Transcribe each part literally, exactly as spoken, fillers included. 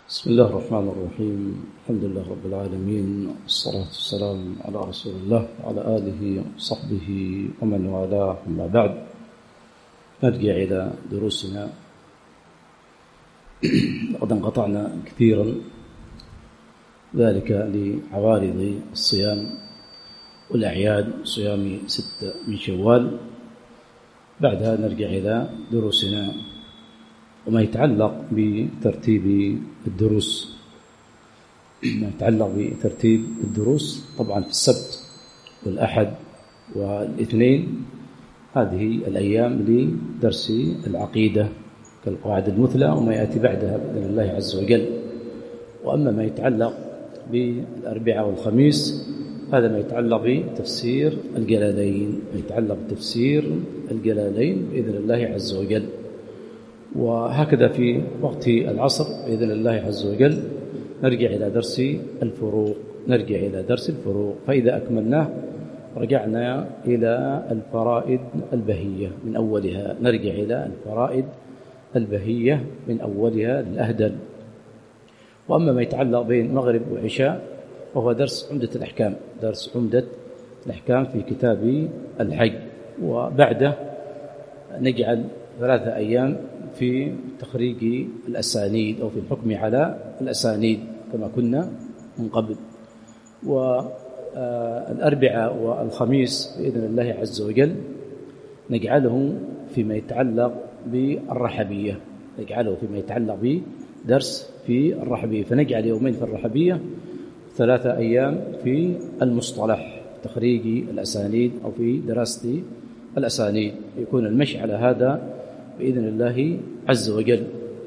بسم الله الرحمن الرحيم. الحمد لله رب العالمين، والصلاة والسلام على رسول الله وعلى آله وصحبه ومن والاه. أما بعد، نرجع إلى دروسنا. لقد انقطعنا كثيرا، ذلك لعوارض الصيام والأعياد، صيام ستة من شوال. بعدها نرجع إلى دروسنا وما يتعلق بترتيب الدروس. ما يتعلق بترتيب الدروس طبعا في السبت والأحد والاثنين، هذه الأيام لدرس العقيدة كالقواعد المثلى وما يأتي بعدها بإذن الله عز وجل. وأما ما يتعلق بالأربعاء والخميس، هذا ما يتعلق بتفسير الجلالين، ما يتعلق بتفسير الجلالين بإذن الله عز وجل. وهكذا في وقت العصر بإذن الله عز وجل نرجع إلى درس الفروق نرجع إلى درس الفروق فإذا أكملناه رجعنا إلى الفرائض البهية من أولها نرجع إلى الفرائض البهية من أولها للأهدل. وأما ما يتعلق بين مغرب وعشاء وهو درس عمدة الأحكام درس عمدة الأحكام في كتاب الحج. وبعده نجعل ثلاثة أيام في تخريج الأسانيد أو في الحكم على الأسانيد كما كنا من قبل. والأربعاء والخميس بإذن الله عز وجل نجعله فيما يتعلق بالرحبية نجعله فيما يتعلق بدرس في الرحبية فنجعل يومين في الرحبية، ثلاثة أيام في المصطلح تخريج الأسانيد أو في دراسة الأسانيد. يكون المشي على هذا بإذن الله عز وجل.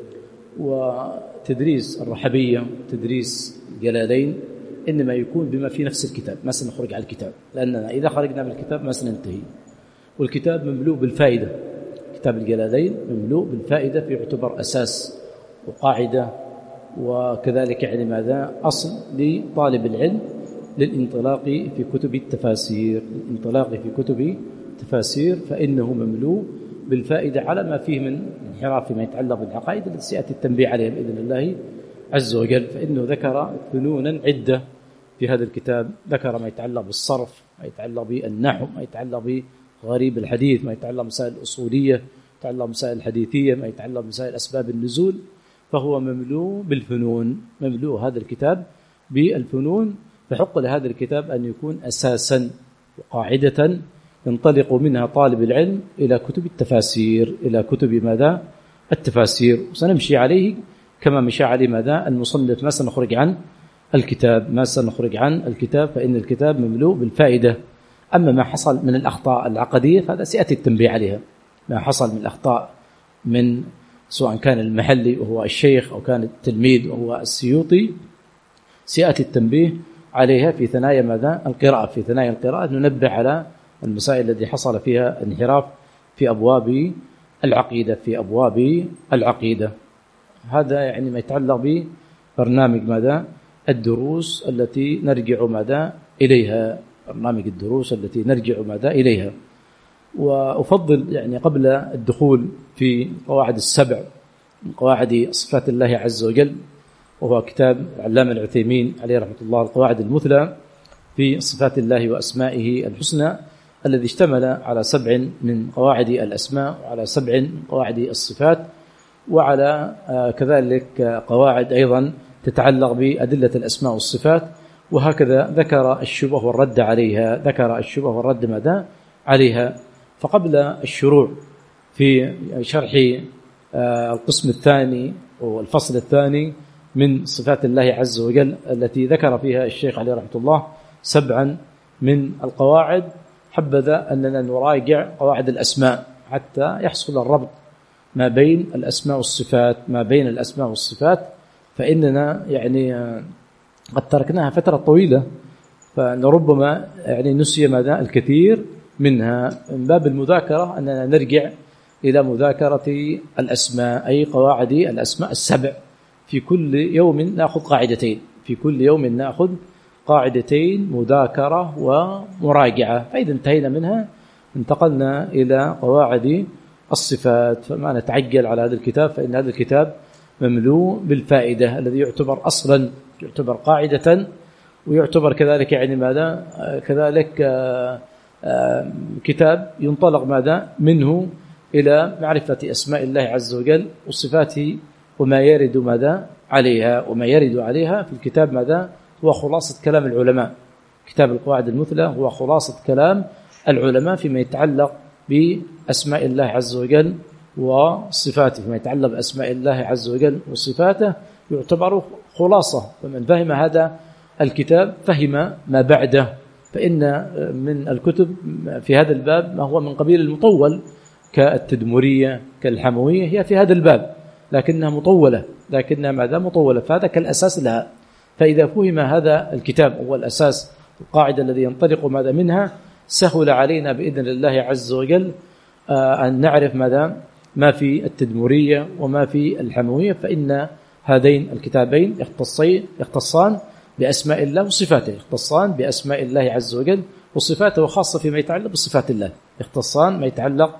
وتدريس الرحبية تدريس الجلالين إنما يكون بما في نفس الكتاب، ما سنخرج على الكتاب، لأننا إذا خرجنا بالكتاب ما سننتهي، والكتاب مملوء بالفائدة. كتاب الجلالين مملوء بالفائدة، في يعتبر أساس وقاعدة، وكذلك يعني ماذا أصل لطالب العلم للانطلاق في كتب التفاسير الانطلاق في كتب التفاسير فإنه مملوء بالفائدة على ما فيه من انحراف فيما يتعلق بالعقائد التي سيأتي التنبيه عليها بإذن الله عز وجل. فإنه ذكر فنونا عدة في هذا الكتاب، ذكر ما يتعلق بالصرف، ما يتعلق بالنحو، ما يتعلق بغريب الحديث، ما يتعلق بمسائل الأصولية، ما يتعلق بمسائل الحديثية، ما يتعلق بمسائل أسباب النزول. فهو مملوء بالفنون، مملوء هذا الكتاب بالفنون، فحق لهذا الكتاب أن يكون أساسا وقاعدة ينطلق منها طالب العلم إلى كتب التفاسير إلى كتب ماذا التفاسير. وسنمشي عليه كما مشى عليه ماذا المصنف، ما سنخرج عن الكتاب ما سنخرج عن الكتاب فإن الكتاب مملوء بالفائدة. أما ما حصل من الأخطاء العقدية فهذا سيأتي التنبيه عليها، ما حصل من الأخطاء من سواء كان المحلي وهو الشيخ أو كان التلميذ وهو السيوطي سيأتي التنبيه عليها في ثنايا ماذا القراءة في ثنايا القراءة ننبه على المسائل التي حصل فيها انحراف في أبواب العقيدة في أبواب العقيدة. هذا يعني ما يتعلق ببرنامج ماذا الدروس التي نرجع ماذا إليها برنامج الدروس التي نرجع ماذا إليها. وأفضل يعني قبل الدخول في قواعد السبع من قواعد صفات الله عز وجل، وهو كتاب العلامة العثيمين عليه رحمة الله القواعد المثلى في صفات الله وأسمائه الحسنى، الذي اشتمل على سبع من قواعد الأسماء وعلى سبع من قواعد الصفات، وعلى كذلك قواعد أيضا تتعلق بأدلة الأسماء والصفات. وهكذا ذكر الشبه والرد عليها ذكر الشبه والرد ماذا عليها. فقبل الشروع في شرح القسم الثاني والفصل الثاني من صفات الله عز وجل التي ذكر فيها الشيخ عليه رحمة الله سبعا من القواعد، حبذا أننا نراجع قواعد الأسماء حتى يحصل الربط ما بين الأسماء والصفات ما بين الأسماء والصفات فإننا يعني قد تركناها فترة طويلة، فلربما يعني نسي ماذا الكثير منها. من باب المذاكرة أننا نرجع إلى مذاكرة الأسماء، أي قواعد الأسماء السبع. في كل يوم نأخذ قاعدتين في كل يوم نأخذ قاعدتين مذاكرة ومراجعة، فإذا انتهينا منها انتقلنا إلى قواعد الصفات. فما نتعجل على هذا الكتاب، فإن هذا الكتاب مملوء بالفائدة، الذي يعتبر أصلا، يعتبر قاعدة، ويعتبر كذلك يعني ماذا كذلك كتاب ينطلق ماذا منه إلى معرفة أسماء الله عز وجل وصفاته وما يرد ماذا عليها. وما يرد عليها في الكتاب ماذا هو خلاصة كلام العلماء. كتاب القواعد المثلى هو خلاصة كلام العلماء فيما يتعلق بأسماء الله عز وجل وصفاته. فيما يتعلق بأسماء الله عز وجل وصفاته يعتبر خلاصة، فمن فهم هذا الكتاب فهم ما بعده. فإن من الكتب في هذا الباب ما هو من قبيل المطول كالتدمرية كالحموية، هي في هذا الباب لكنها مطولة، لكنها ماذا مطولة، فهذا كالأساس لها. فإذا فهم هذا الكتاب هو الأساس القاعدة الذي ينطلق ماذا منها، سهل علينا بإذن الله عز وجل أن نعرف ماذا ما في التدمرية وما في الحموية، فإن هذين الكتابين يختصين يختصان بأسماء الله وصفاته، يختصان بأسماء الله عز وجل وصفاته، وخاصة فيما يتعلق بصفات الله، يختصان ما يتعلق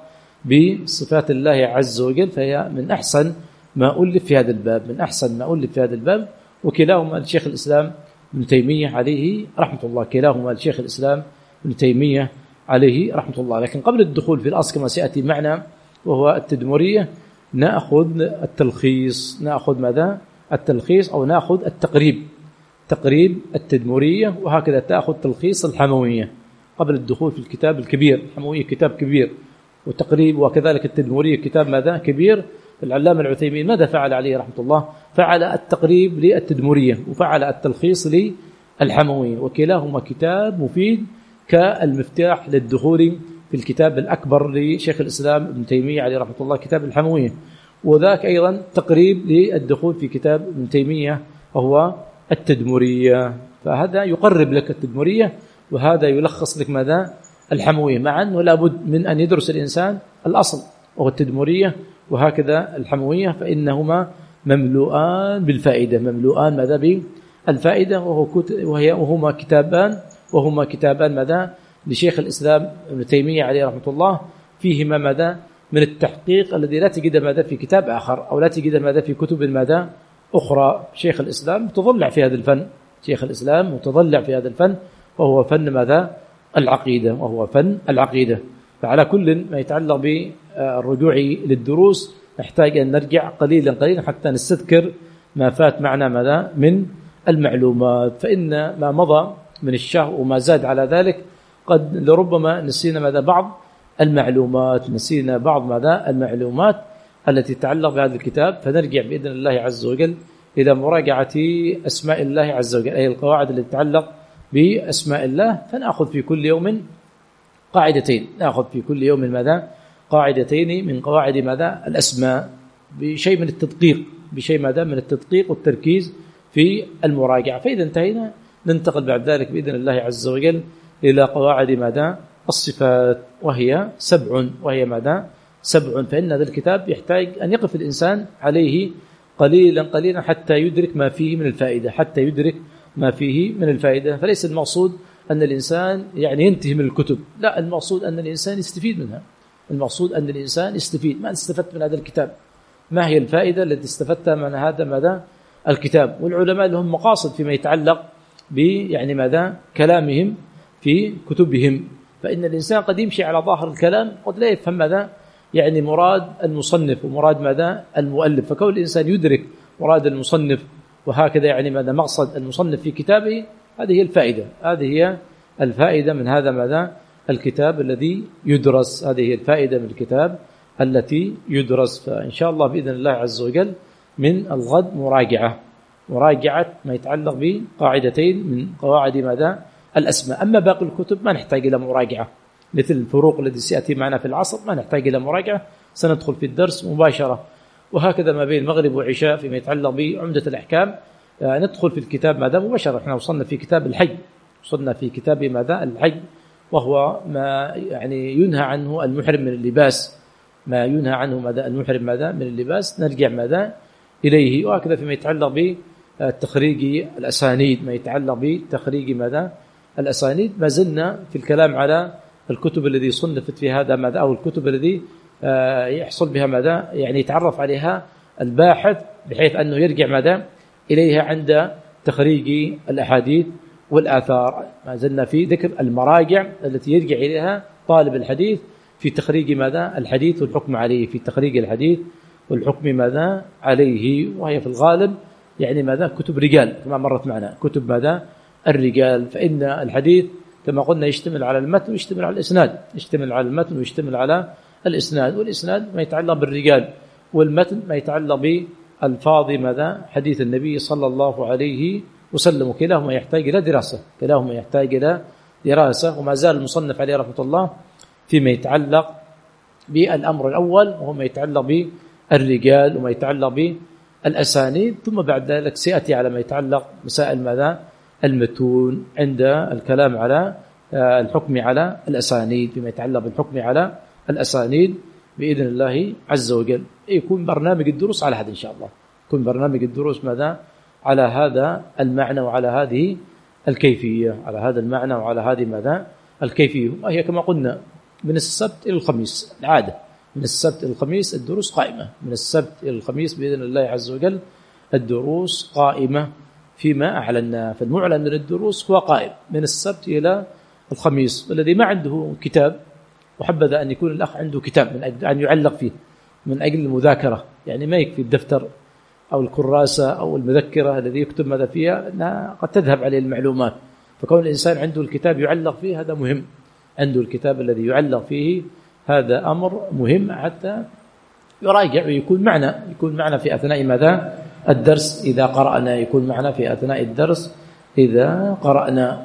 بصفات الله عز وجل، فهي من أحسن ما ألف في هذا الباب، من أحسن ما ألف في هذا الباب. وكلاهما الشيخ الإسلام ابن تيمية عليه رحمة الله، كلاهما الشيخ الإسلام ابن تيمية عليه رحمة الله. لكن قبل الدخول في الأصل كما سيأتي معنا وهو التدمرية، نأخذ التلخيص، نأخذ ماذا التلخيص أو نأخذ التقريب، تقريب التدمرية، وهكذا تأخذ تلخيص الحموية قبل الدخول في الكتاب الكبير. الحموية كتاب كبير، وتقريب وكذلك التدمرية كتاب ماذا كبير. العلامة العثيمين ماذا فعل عليه رحمة الله؟ فعل التقريب للتدمرية وفعل التلخيص للحموية، وكلاهما كتاب مفيد كالمفتاح للدخول في الكتاب الأكبر لشيخ الإسلام ابن تيمية عليه رحمة الله، كتاب الحموية، وذاك أيضا تقريب للدخول في كتاب ابن تيمية وهو التدمرية. فهذا يقرب لك التدمرية، وهذا يلخص لك ماذا الحموية، مع أنه لابد من أن يدرس الإنسان الأصل وهو التدمرية وهكذا الحموية، فإنهما مملوءان بالفائدة، مملوءان ماذا بالفائدة، وهو وهي وهما كتابان وهما كتابان ماذا لشيخ الإسلام ابن تيمية عليه رحمة الله، فيهما ماذا من التحقيق الذي لا تجد ماذا في كتاب آخر، أو لا تجد ماذا في كتب ماذا أخرى. شيخ الإسلام متضلع في هذا الفن، شيخ الإسلام متضلع في هذا الفن، وهو فن ماذا العقيدة، وهو فن العقيدة. فعلى كل ما يتعلق بالرجوع للدروس نحتاج أن نرجع قليلا قليلا حتى نستذكر ما فات معنا ماذا من المعلومات، فإن ما مضى من الشهر وما زاد على ذلك قد لربما نسينا ماذا بعض المعلومات، نسينا بعض ماذا المعلومات التي تتعلق بهذا الكتاب. فنرجع بإذن الله عز وجل إلى مراجعة أسماء الله عز وجل، أي القواعد التي تتعلق بأسماء الله. فنأخذ في كل يوم قاعدتين، نأخذ في كل يوم ماذا قاعدتين من قواعد ماذا الأسماء، بشيء من التدقيق، بشيء ماذا من التدقيق والتركيز في المراجعة. فإذا انتهينا ننتقل بعد ذلك بإذن الله عز وجل إلى قواعد ماذا الصفات، وهي سبع، وهي ماذا سبع. فإن هذا الكتاب يحتاج أن يقف الإنسان عليه قليلا قليلا حتى يدرك ما فيه من الفائدة، حتى يدرك ما فيه من الفائدة. فليس المقصود أن الإنسان يعني ينتهي من الكتب، لا، المقصود أن الإنسان يستفيد منها، المقصود أن الإنسان يستفيد. ما استفدت من هذا الكتاب؟ ما هي الفائدة التي استفدتها من هذا ماذا الكتاب؟ والعلماء لهم مقاصد فيما يتعلق ب يعني ماذا كلامهم في كتبهم. فإن الإنسان قد يمشي على ظاهر الكلام قد لا يفهم ماذا يعني مراد المصنف ومراد ماذا المؤلف. فكون الإنسان يدرك مراد المصنف وهكذا يعني ماذا مقصد المصنف في كتابه، هذه هي الفائدة، هذه هي الفائدة من هذا ماذا الكتاب الذي يدرس، هذه هي الفائدة من الكتاب التي يدرس. فإن شاء الله بإذن الله عز وجل من الغد مراجعة مراجعة ما يتعلق بقاعدتين من قواعد ماذا الأسماء. أما باقي الكتب ما نحتاج إلى مراجعة، مثل الفروق التي سيأتي معنا في العصر ما نحتاج إلى مراجعة، سندخل في الدرس مباشرة. وهكذا ما بين المغرب وعشاء فيما يتعلق بعمدة الأحكام ندخل في الكتاب ماذا مباشرة. احنا وصلنا في كتاب الحج، وصلنا في كتاب ماذا الحج، وهو ما يعني ينهى عنه المحرم من اللباس، ما ينهى عنه ماذا المحرم ماذا من اللباس، نرجع ماذا إليه. وهكذا فيما يتعلق بتخريج الأسانيد، ما يتعلق بتخريج ماذا الأسانيد، ما زلنا في الكلام على الكتب الذي صنفت في هذا ماذا، أو الكتب الذي يحصل بها ماذا يعني يتعرف عليها الباحث بحيث أنه يرجع ماذا إليها عند تخريج الأحاديث والآثار. ما زلنا في ذكر المراجع التي يرجع إليها طالب الحديث في تخريج ماذا الحديث والحكم عليه، في تخريج الحديث والحكم ماذا عليه، وهي في الغالب يعني ماذا كتب رجال كما مرت معنا، كتب ماذا الرجال. فإن الحديث كما قلنا يشتمل على المتن ويشتمل على الإسناد، يشتمل على المتن ويشتمل على الإسناد، والإسناد ما يتعلق بالرجال، والمتن ما يتعلق بالفاظ ماذا حديث النبي صلى الله عليه وسلم، وكلاهما يحتاج إلى دراسة، كلاهما يحتاج إلى دراسة. وما زال المصنف عليه رحمة الله فيما يتعلق بالأمر الأول وهو ما يتعلق بالرجال وما يتعلق بالأسانيد، ثم بعد ذلك سيأتي على ما يتعلق مسائل ماذا المتون عند الكلام على الحكم على الأسانيد، فيما يتعلق بالحكم على الأسانيد بإذن الله عز وجل. يكون برنامج الدروس على هذا إن شاء الله، يكون برنامج الدروس ماذا على هذا المعنى وعلى هذه الكيفية، على هذا المعنى وعلى هذه ماذا الكيفية. وهي كما قلنا من السبت إلى الخميس العادة، من السبت إلى الخميس الدروس قائمة، من السبت إلى الخميس بإذن الله عز وجل الدروس قائمة فيما أعلنا. فالمعلن من الدروس هو قائم من السبت إلى الخميس. والذي ما عنده كتاب وحبذا أن يكون الأخ عنده كتاب من أجل أن يعلق فيه من أجل المذاكرة، يعني ما يكفي الدفتر أو الكراسة أو المذكرة الذي يكتب ماذا فيها، أنها قد تذهب عليه المعلومات. فكون الإنسان عنده الكتاب يعلق فيه هذا مهم، عنده الكتاب الذي يعلق فيه هذا أمر مهم حتى يراجع ويكون معنا، يكون معنا في أثناء ماذا الدرس إذا قرأنا، يكون معنا في أثناء الدرس إذا قرأنا.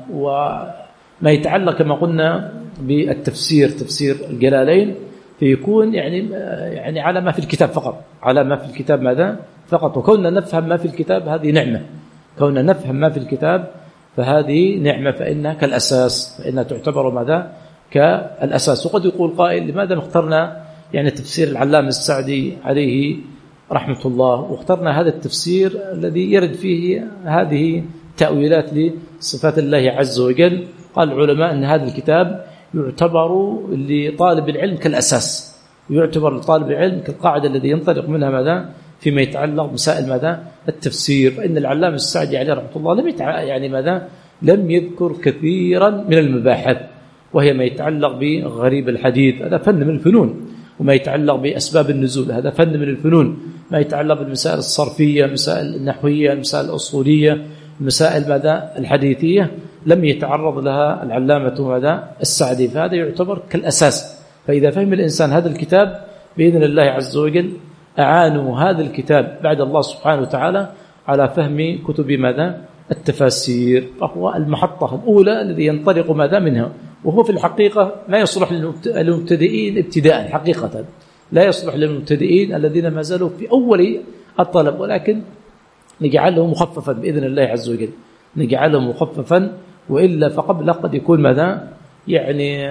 وما يتعلق كما قلنا بالتفسير، تفسير الجلالين، فيكون يعني يعني على ما في الكتاب فقط، على ما في الكتاب ماذا فقط. وكوننا نفهم ما في الكتاب هذه نعمة، كوننا نفهم ما في الكتاب فهذه نعمة، فإنها كالأساس، فإنها تعتبر ماذا كالأساس. وقد يقول قائل لماذا اخترنا يعني تفسير العلامة السعدي عليه رحمة الله، واخترنا هذا التفسير الذي يرد فيه هذه تأويلات لصفات الله عز وجل؟ قال العلماء أن هذا الكتاب يعتبر لطالب العلم كالأساس، ويعتبر لطالب العلم كالقاعدة الذي ينطلق منها ماذا فيما يتعلق بمسائل ماذا التفسير. فإن العلامة السعدي عليه رحمة الله لم يتع... يعني ماذا لم يذكر كثيرا من المباحث، وهي ما يتعلق بغريب الحديث هذا فن من الفنون، وما يتعلق بأسباب النزول هذا فن من الفنون، ما يتعلق بالمسائل الصرفية، مسائل النحوية، المسائل الأصولية، المسائل ماذا الحديثية لم يتعرض لها العلامة ماذا السعدي، فهذا يعتبر كالأساس. فإذا فهم الإنسان هذا الكتاب بإذن الله عز وجل أعانوا هذا الكتاب بعد الله سبحانه وتعالى على فهم كتب ماذا التفاسير، فهو المحطة الأولى الذي ينطلق ماذا منها، وهو في الحقيقة لا يصلح للمبتدئين ابتداء، حقيقة لا يصلح للمبتدئين الذين ما زالوا في أول الطلب، ولكن نجعله مخففا بإذن الله عز وجل، نجعله مخففا، وإلا فقبل قد يكون ماذا يعني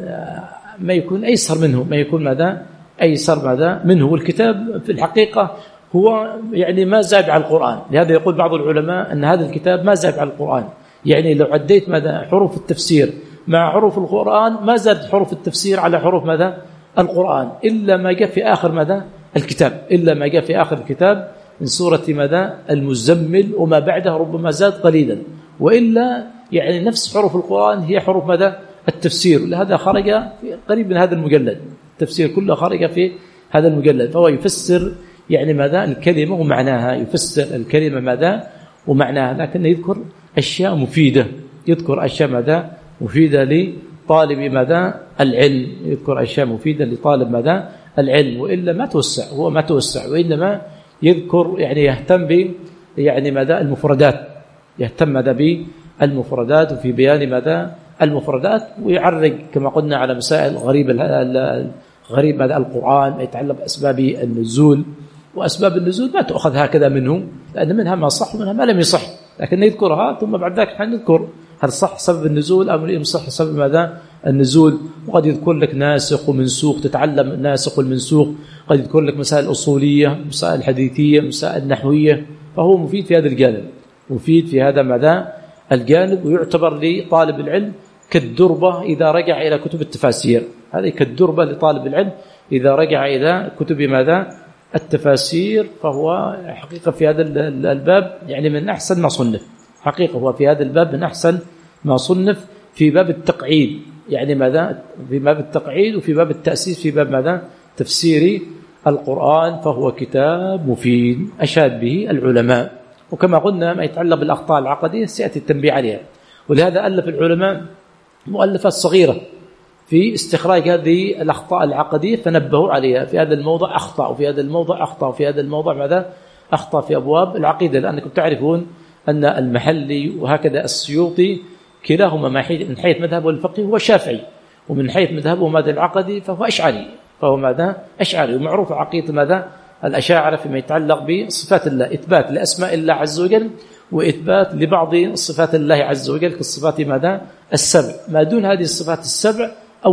ما يكون أيسر منه، ما يكون ماذا أيسر ماذا منه. والكتاب في الحقيقة هو يعني ما زاد على القرآن، لهذا يقول بعض العلماء أن هذا الكتاب ما زاد على القرآن، يعني لو عديت ماذا حروف التفسير مع حروف القرآن ما زاد حروف التفسير على حروف ماذا القرآن، إلا ما جاء في آخر ماذا الكتاب، إلا ما جاء في آخر الكتاب من سورة ماذا المزمل وما بعده ربما زاد قليلا، وإلا يعني نفس حروف القرآن هي حروف ماذا التفسير. لهذا خرج في قريب من هذا المجلد، التفسير كله خرج في هذا المجلد، فهو يفسر يعني ماذا الكلمة ومعناها، يفسر الكلمة ماذا ومعناها، لكن يذكر أشياء مفيدة، يذكر أشياء ماذا مفيدة لطالب ماذا العلم، يذكر أشياء مفيدة لطالب ماذا العلم، وإلا ما توسع، هو ما توسع، وإنما يذكر يعني يهتم ب يعني ماذا المفردات، يهتم ماذا بالمفردات وفي بيان ماذا المفردات، ويعرج كما قلنا على مسائل غريب غريب ماذا القرآن، يتعلق بأسباب النزول، وأسباب النزول ما تأخذ هكذا منه، لأن منها ما صح ومنها ما لم يصح، لكن يذكرها ثم بعد ذلك نذكر هل صح سبب النزول أو لم يصح سبب ماذا النزول. وقد يذكر لك ناسخ ومنسوخ، تتعلم الناسخ والمنسوخ، قد يذكر لك مسائل أصولية، مسائل حديثية، مسائل نحوية، فهو مفيد في هذا الجانب، مفيد في هذا ماذا الجانب، ويعتبر لطالب العلم كالدربة إذا رجع إلى كتب التفاسير، هذه كالدربة لطالب العلم إذا رجع إلى كتب ماذا التفاسير فهو حقيقة في هذا الباب يعني من أحسن ما صنف، حقيقة هو في هذا الباب من أحسن ما صنف في باب التقعيد، يعني ماذا في باب التقعيد وفي باب التأسيس في باب ماذا تفسير القرآن، فهو كتاب مفيد أشاد به العلماء. وكما قلنا ما يتعلق بالأخطاء العقدية سيأتي التنبيه عليها، ولهذا ألف العلماء مؤلفات صغيرة في استخراج هذه الأخطاء العقدية فنبهوا عليها، في هذا الموضع أخطأ وفي هذا الموضع أخطأ وفي هذا الموضع ماذا أخطأ في أبواب العقيدة، لأنكم تعرفون أن المحلي وهكذا السيوطي كلاهما من حيث مذهبه الفقهي هو شافعي، ومن حيث مذهبه ماذا العقدي فهو أشعري، فهو ماذا أشعري. ومعروف عقيدة ماذا الأشاعرة فيما يتعلق بصفات الله، إثبات لأسماء الله عز وجل وإثبات لبعض صفات الله عز وجل كالصفات ماذا السبع، ما دون هذه الصفات السبع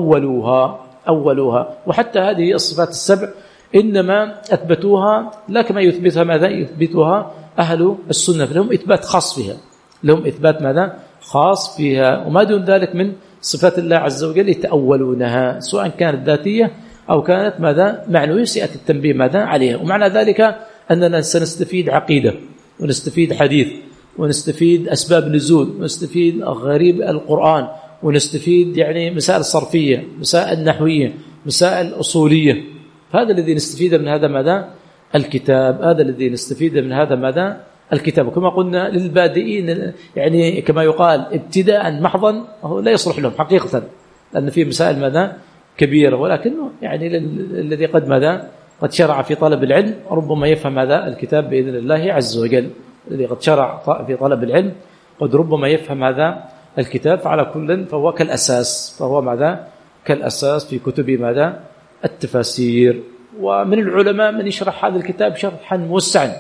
أولوها أولوها وحتى هذه الصفات السبع إنما أثبتوها لا كما يثبتها ماذا يثبتها أهل السنة، لهم إثبات خاص فيها، لهم إثبات ماذا خاص فيها، وما دون ذلك من صفات الله عز وجل يتأولونها سواء كانت ذاتية أو كانت ماذا معنوية، سيأتي التنبيه ماذا عليها. ومعنى ذلك أننا سنستفيد عقيدة ونستفيد حديث ونستفيد أسباب نزول ونستفيد غريب القرآن ونستفيد يعني مسائل صرفية، مسائل نحوية، مسائل أصولية، هذا الذي نستفيد من هذا ماذا الكتاب، هذا الذي نستفيد من هذا ماذا الكتاب. وكما قلنا للبادئين يعني كما يقال ابتداء محضا هو لا يصلح لهم حقيقة، لأن فيه مسائل ماذا كبيرة، ولكنه يعني الذي قد ماذا قد شرع في طلب العلم ربما يفهم هذا الكتاب بإذن الله عز وجل، الذي قد شرع في طلب العلم قد ربما يفهم هذا الكتاب، فعلى كل فهو كالأساس، فهو ماذا كالأساس في كتب ماذا التفاسير. ومن العلماء من يشرح هذا الكتاب شرحا موسعا،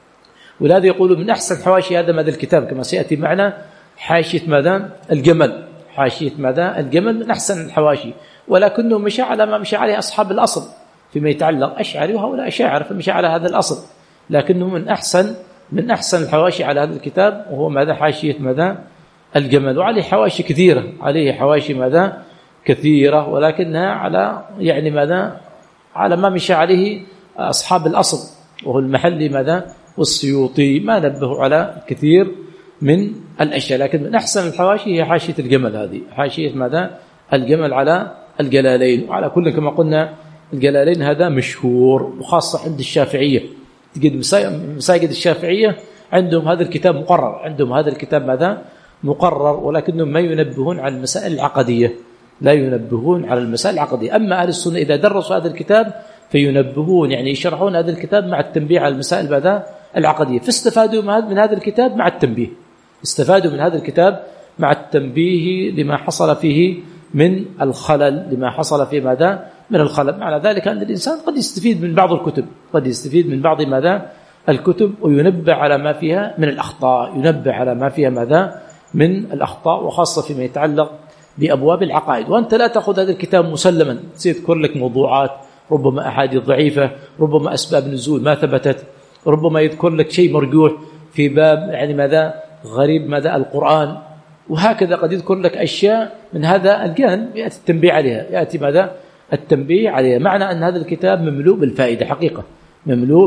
ولهذا يقول من أحسن حواشي هذا ماذا الكتاب كما سيأتي معنا حاشية ماذا الجمل، حاشية ماذا الجمل من أحسن الحواشي، ولكنه مشى على ما مشى عليه أصحاب الأصل فيما يتعلق أشعري وهؤلاء أشاعرة، فمشى على هذا الأصل، لكنه من أحسن من أحسن الحواشي على هذا الكتاب وهو ماذا حاشية ماذا الجمل. وعليه حواشي كثيرة، عليه حواشي ماذا كثيرة، ولكنها على يعني ماذا على ما مشى عليه أصحاب الأصل وهو المحلي ماذا والسيوطي، ما نبهوا على كثير من الأشياء، لكن من أحسن الحواشي هي حاشية الجمل، هذه حاشية ماذا الجمل على الجلالين. وعلى كل كما قلنا الجلالين هذا مشهور وخاصة عند الشافعية، تجد مساجد الشافعية عندهم هذا الكتاب مقرر، عندهم هذا الكتاب ماذا مقرر، ولكنهم ما ينبهون على المسائل العقدية، لا ينبهون على المسائل العقدية. أما أهل السنة إذا درسوا هذا الكتاب فينبهون يعني يشرحون هذا الكتاب مع التنبيه على المسائل ماذا العقدية، فاستفادوا من هذا الكتاب مع التنبيه، استفادوا من هذا الكتاب مع التنبيه لما حصل فيه من الخلل، لما حصل فيه ماذا من الخلل. معنى ذلك أن الإنسان قد يستفيد من بعض الكتب، قد يستفيد من بعض ماذا الكتب وينبه على ما فيها من الأخطاء، ينبه على ما فيها ماذا من الأخطاء، وخاصة فيما يتعلق بأبواب العقائد. وأنت لا تأخذ هذا الكتاب مسلما، سيذكر لك موضوعات، ربما أحاديث ضعيفة، ربما أسباب نزول ما ثبتت، ربما يذكر لك شيء مرجوح في باب يعني ماذا غريب ماذا القرآن، وهكذا قد يذكر لك أشياء من هذا الجانب يأتي التنبيه عليها، يأتي ماذا التنبيه عليها. معنى أن هذا الكتاب مملوء بالفائدة، حقيقة مملوء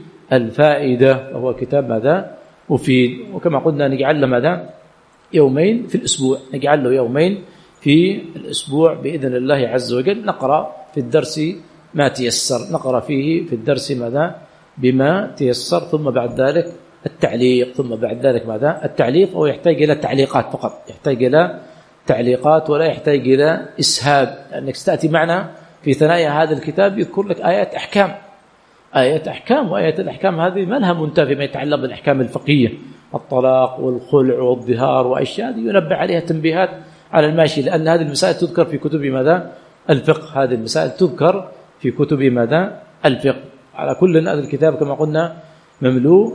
بالفائدة، وهو كتاب ماذا مفيد. وكما قلنا نجعل له ماذا يومين في الأسبوع، نجعل له يومين في الأسبوع بإذن الله عز وجل، نقرأ في الدرس ما تيسر، نقرأ فيه في الدرس ماذا بما تيسر، ثم بعد ذلك التعليق، ثم بعد ذلك ماذا التعليق، أو يحتاج إلى تعليقات فقط، يحتاج إلى تعليقات ولا يحتاج إلى إسهاب، لأنك ستأتي معنا في ثنايا هذا الكتاب يذكر لك آيات أحكام، آيات أحكام، وآيات الأحكام هذه ما لها منتهى فيما يتعلق بالأحكام الفقهية، الطلاق والخلع والظهار وأشياء هذه ينبه عليها تنبيهات على الماشي، لأن هذه المسائل تذكر في كتب ماذا الفقه، هذه المسائل تذكر في كتب ماذا الفقه. على كل هذا الكتاب كما قلنا مملوء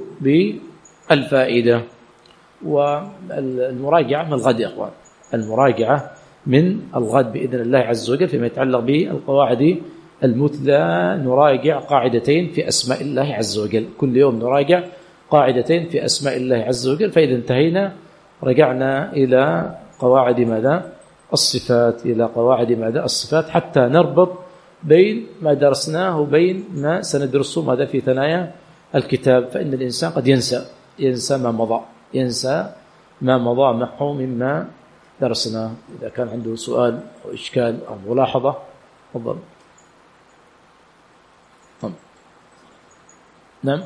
بالفائدة. والمراجعة من الغد يا أخوان، المراجعة من الغد بإذن الله عز وجل فيما يتعلق بالقواعد المثلى، نراجع قاعدتين في أسماء الله عز وجل، كل يوم نراجع قاعدتين في أسماء الله عز وجل، فإذا انتهينا رجعنا إلى قواعد ماذا الصفات، إلى قواعد ماذا الصفات، حتى نربط بين ما درسناه وبين ما سندرسه ماذا في ثنايا الكتاب. فإن الإنسان قد ينسى ينسى ما مضى ينسى ما مضى معه مما درسناه. إذا كان عنده سؤال أو إشكال أو ملاحظة تفضل. نعم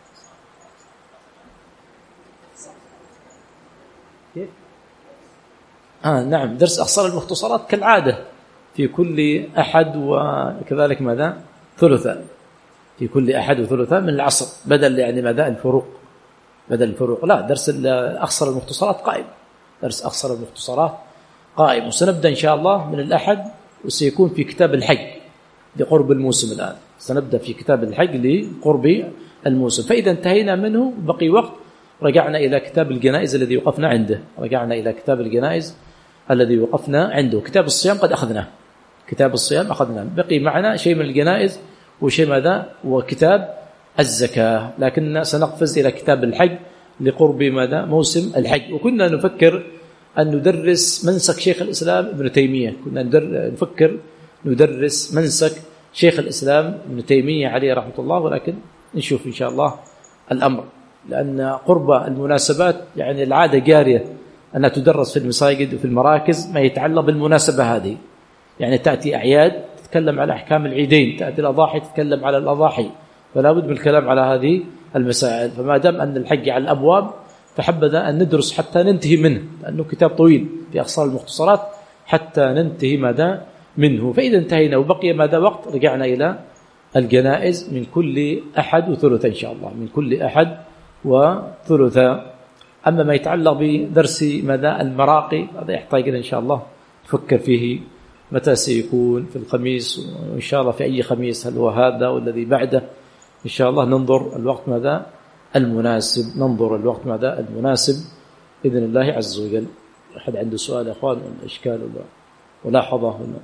كيف؟ آه نعم درس أخصار المختصرات كالعادة في كل أحد وكذلك ماذا ثلثاء في كل أحد وثلثاء من العصر بدل يعني ماذا الفروق بدل الفروق لا درس أخصر المختصرات قائم درس أخصر المختصرات قائم وسنبدأ إن شاء الله من الأحد وسيكون في كتاب الحج لقرب الموسم. الآن سنبدأ في كتاب الحج لقرب الموسم. فإذا انتهينا منه بقي وقت رجعنا إلى كتاب الجنائز الذي وقفنا عنده رجعنا إلى كتاب الجنائز الذي وقفنا عنده. كتاب الصيام قد أخذناه كتاب الصيام أخذناه بقي معنا شيء من الجنائز وشيء ماذا وكتاب الزكاة. لكن سنقفز إلى كتاب الحج لقرب ماذا موسم الحج. وكنا نفكر أن ندرس منسك شيخ الإسلام ابن تيمية كنا نفكر ندرس منسك شيخ الإسلام ابن تيمية عليه رحمة الله ولكن نشوف إن شاء الله الأمر لأن قرب المناسبات يعني العادة جارية أنها تدرس في المساجد وفي المراكز ما يتعلق بالمناسبة هذه. يعني تأتي أعياد تتكلم على أحكام العيدين تأتي الأضاحي تتكلم على الأضاحي فلا بد من الكلام على هذه المسائل. فما دام أن الحج على الأبواب فحبذا أن ندرس حتى ننتهي منه لأنه كتاب طويل في أخصار المختصرات حتى ننتهي ماذا منه. فإذا انتهينا وبقي ماذا وقت رجعنا إلى الجنائز من كل أحد وثلث إن شاء الله من كل أحد وثلثا. أما ما يتعلق بدرس ماذا المراقي هذا يحتاج إن شاء الله تفكر فيه متى سيكون في الخميس وإن شاء الله في أي خميس هل هو هذا والذي بعده إن شاء الله ننظر الوقت ماذا المناسب ننظر الوقت ماذا المناسب بإذن الله عز وجل. أحد عنده سؤال يا أخوان ولا إشكال ولا ملاحظة ولا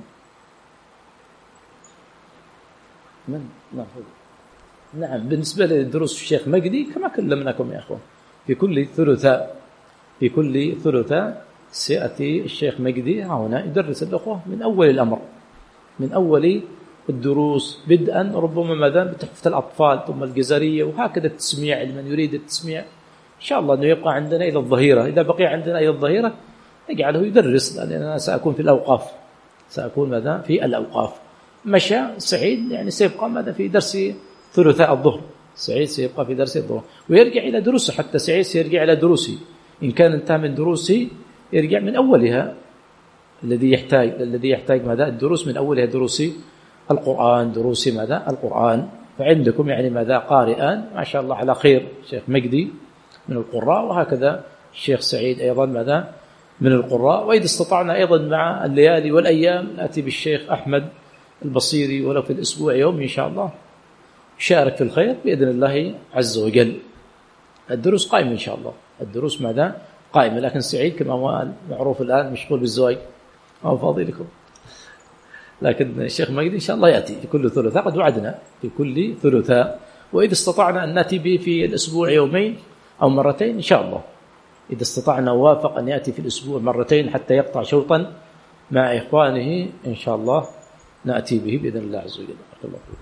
من ناخذ؟ نعم بالنسبة لدروس الشيخ مجدي كما كلمناكم يا أخوان في كل ثلثاء في كل ثلثاء سيأتي الشيخ مجدي هنا يدرس الأخوة من أول الأمر من أول الدروس بدءا ربما ماذا بتحفة الأطفال ثم الجزرية وهكذا التسميع لمن يريد التسميع إن شاء الله أنه يبقى عندنا إلى الظهيرة. إذا بقي عندنا إلى الظهيرة نجعله يدرس لأن أنا سأكون في الأوقاف سأكون ماذا في الأوقاف. مشى سعيد يعني سيبقى ماذا في درس ثلثاء الظهر سعيد سيبقى في درس الظهر ويرجع إلى دروسه حتى سعيد سيرجع إلى دروسه إن كان انتهى من دروسه يرجع من أولها الذي يحتاج الذي يحتاج ماذا الدروس من أولها دروس القرآن دروس ماذا القرآن. فعندكم يعني ماذا قارئان ما شاء الله على خير الشيخ مجدي من القراء وهكذا الشيخ سعيد أيضا ماذا من القراء. وإذا استطعنا أيضا مع الليالي والأيام نأتي بالشيخ أحمد البصيري ولو في الأسبوع يوم إن شاء الله شارك في الخير بإذن الله عز وجل. الدروس قائمة إن شاء الله الدروس ماذا قائمة. لكن سعيد كما هو معروف الآن مشغول بالزواج أو فاضي لكم لكن الشيخ مجدي إن شاء الله يأتي في كل ثلثاء قد وعدنا في كل ثلثاء. وإذا استطعنا أن نأتي به في الأسبوع يومين أو مرتين إن شاء الله إذا استطعنا ووافق أن يأتي في الأسبوع مرتين حتى يقطع شوطا مع إخوانه إن شاء الله نأتي به بإذن الله عز وجل. بارك الله فيكم.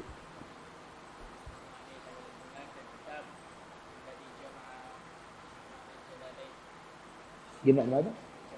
جمع ماذا؟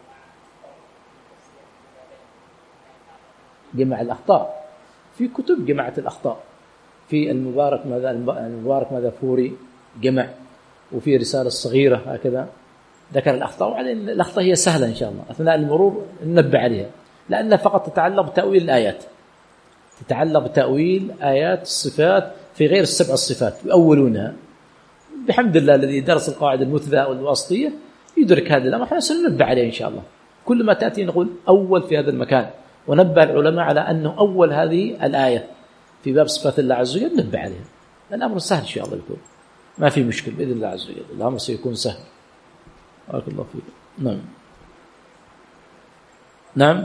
جمع الأخطاء في كتب جمعت الأخطاء في المبارك ماذا المبارك ماذا فوري جمع وفي رسالة صغيرة هكذا ذكر الأخطاء. وبعدين الأخطاء هي سهلة إن شاء الله أثناء المرور ننبه عليها لأنها فقط تتعلق بتأويل الآيات تتعلق بتأويل آيات الصفات في غير السبع الصفات يؤولونها. بحمد الله الذي درس القواعد المثلى والواسطية يدرك هذا الأمر احنا سننبه عليه إن شاء الله. كل ما تأتي نقول أول في هذا المكان ونبه العلماء على أنه أول هذه الآية في باب صفات الله عز وجل نبه عليها. الأمر سهل إن شاء الله يكون ما في مشكل بإذن الله عز وجل الأمر سيكون سهل. بارك الله فيك. نعم نعم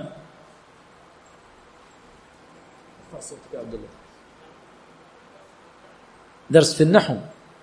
درس في النحو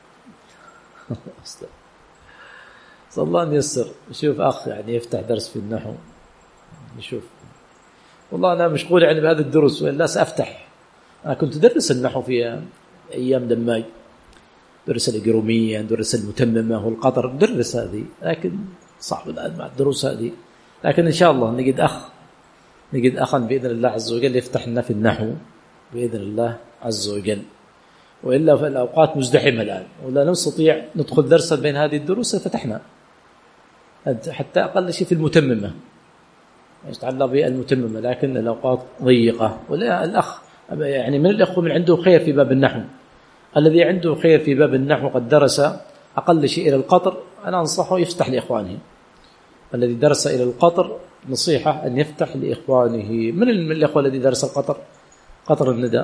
صلى الله أن يسر. شوف أخ يعني يفتح درس في النحو نشوف والله أنا مشغول يعني بهذا الدروس وإلا سأفتح أنا كنت أدرس النحو في أيام دماج، درس الإجرومية، درس المتممة والقطر، درس هذه، لكن صعب الآن مع الدروس هذه. لكن إن شاء الله نجد أخ نجد أخا بإذن الله عز وجل يفتح لنا في النحو بإذن الله عز وجل، وإلا فالأوقات مزدحمة الآن ولا نستطيع ندخل درسا بين هذه الدروس. فتحنا حتى أقل شيء في المتممة يتعلق بالمتممة، لكن الأوقات ضيقة. ولا الأخ يعني من الأخوة من عنده خير في باب النحو، الذي عنده خير في باب النحو قد درس أقل شيء إلى القطر، أنا أنصحه يفتح لإخوانه. الذي درس إلى القطر نصيحة أن يفتح لإخوانه. من الأخوة الذي درس القطر؟ قطر الندى،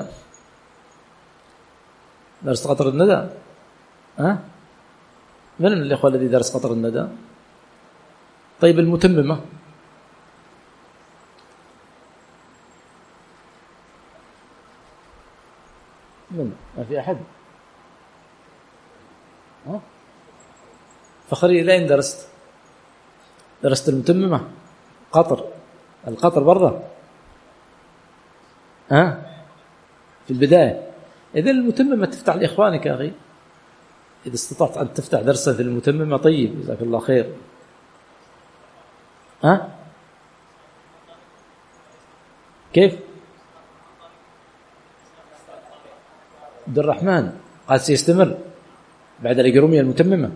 درس قطر الندى؟ ها؟ من الأخوة الذي درس قطر الندى؟ طيب المتممة؟ من؟ ما في أحد؟ ها؟ فخري لين درست؟ درست المتممة؟ قطر القطر برضه؟ ها؟ في البداية. إذا المتممة تفتح لإخوانك يا أخي، إذا استطعت أن تفتح درسا في المتممة طيب، جزاك الله خير. ها؟ كيف؟ عبد الرحمن قال سيستمر بعد الإجرومية المتممة.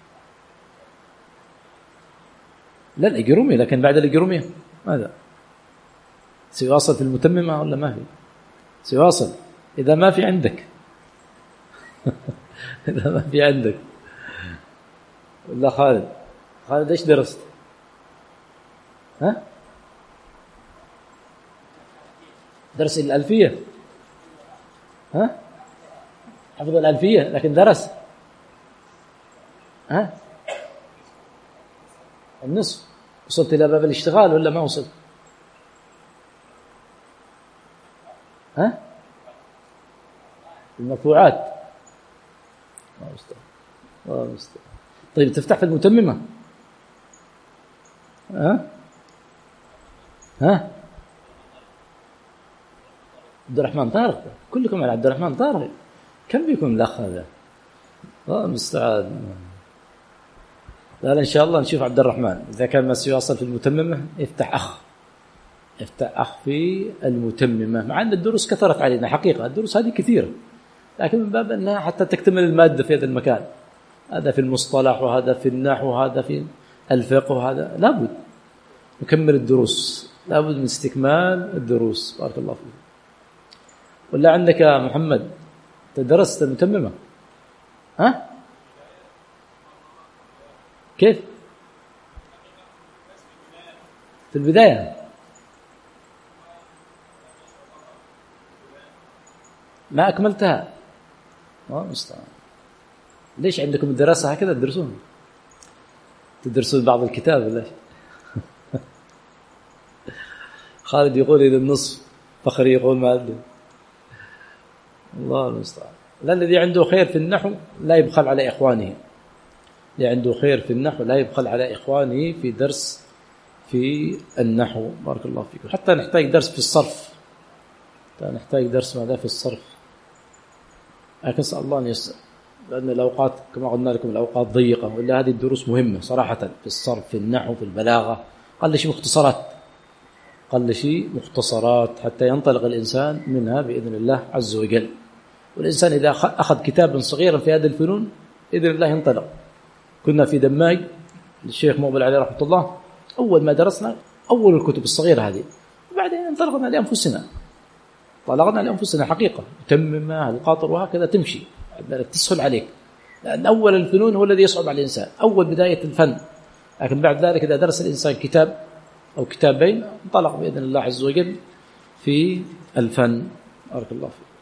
لا الإجرومية، لكن بعد الإجرومية ماذا؟ سيواصل في المتممة ولا ما في؟ سيواصل إذا ما في عندك إذا ما في عندك. ولا خالد؟ خالد إيش درست؟ ها؟ درس الألفية؟ ها؟ حفظ الألفية لكن درس؟ ها؟ النصف. وصلت إلى باب الاشتغال ولا ما وصلت؟ ها؟ المرفوعات. الله يستر الله يستر. طيب تفتح في المتممة؟ ها؟ ها؟ عبد الرحمن طارق، كلكم على عبد الرحمن طارق. كم بيكون الأخ هذا؟ الله المستعان. لا إن شاء الله نشوف عبد الرحمن إذا كان ما سيواصل في المتممة يفتح أخ يفتح أخ في المتممة. مع أن الدروس كثرت علينا حقيقة، الدروس هذه كثيرة، لكن من باب أنها حتى تكتمل المادة في هذا المكان. هذا في المصطلح وهذا في النحو وهذا في الفقه، وهذا لابد نكمل الدروس، لابد من استكمال الدروس. بارك الله فيك. ولا عندك يا محمد تدرست المتممة؟ ها؟ كيف؟ في البداية ما أكملتها. ما مستعان. ليش عندكم الدراسة هكذا تدرسون؟ تدرسون بعض الكتاب ولا خالد يقول إلى النصف، فخري يقول ما أدري. الله المستعان. لا الذي عنده خير في النحو لا يبخل على إخوانه، اللي عنده خير في النحو لا يبخل على إخوانه في درس في النحو. بارك الله فيكم. حتى نحتاج درس في الصرف، حتى نحتاج درس ماذا في الصرف، لكن نسأل الله أن يسر، لأن الأوقات كما قلنا لكم الأوقات ضيقة، وإلا هذه الدروس مهمة صراحة في الصرف في النحو في البلاغة. قل شيء مختصرات قل شيء مختصرات حتى ينطلق الإنسان منها بإذن الله عز وجل. والإنسان إذا أخذ كتابا صغيرا في هذه الفنون بإذن الله ينطلق. كنا في دماج للشيخ مقبل عليه رحمة الله، أول ما درسنا أول الكتب الصغيرة هذه، وبعدين انطلقنا لأنفسنا، طلقنا لأنفسنا حقيقة، تممها القاطر وهكذا تمشي تسهل عليك، لأن أول الفنون هو الذي يصعب على الإنسان، أول بداية الفن. لكن بعد ذلك إذا درس الإنسان كتاب أو كتابين انطلق بإذن الله عز وجل في الفن. بارك الله فيك.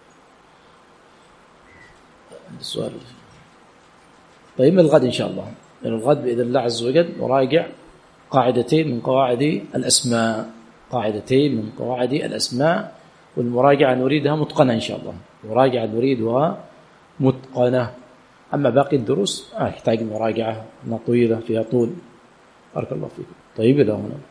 السؤال طيب من الغد إن شاء الله، من الغد بإذن الله عز وجل نراجع قاعدتين من قواعد الأسماء، قاعدتين من قواعد الأسماء، والمراجعة نريدها متقنة إن شاء الله، مراجعة نريدها متقنة. أما باقي الدروس يحتاج مراجعة طويلة فيها طول. بارك الله فيكم. طيب إلى هنا.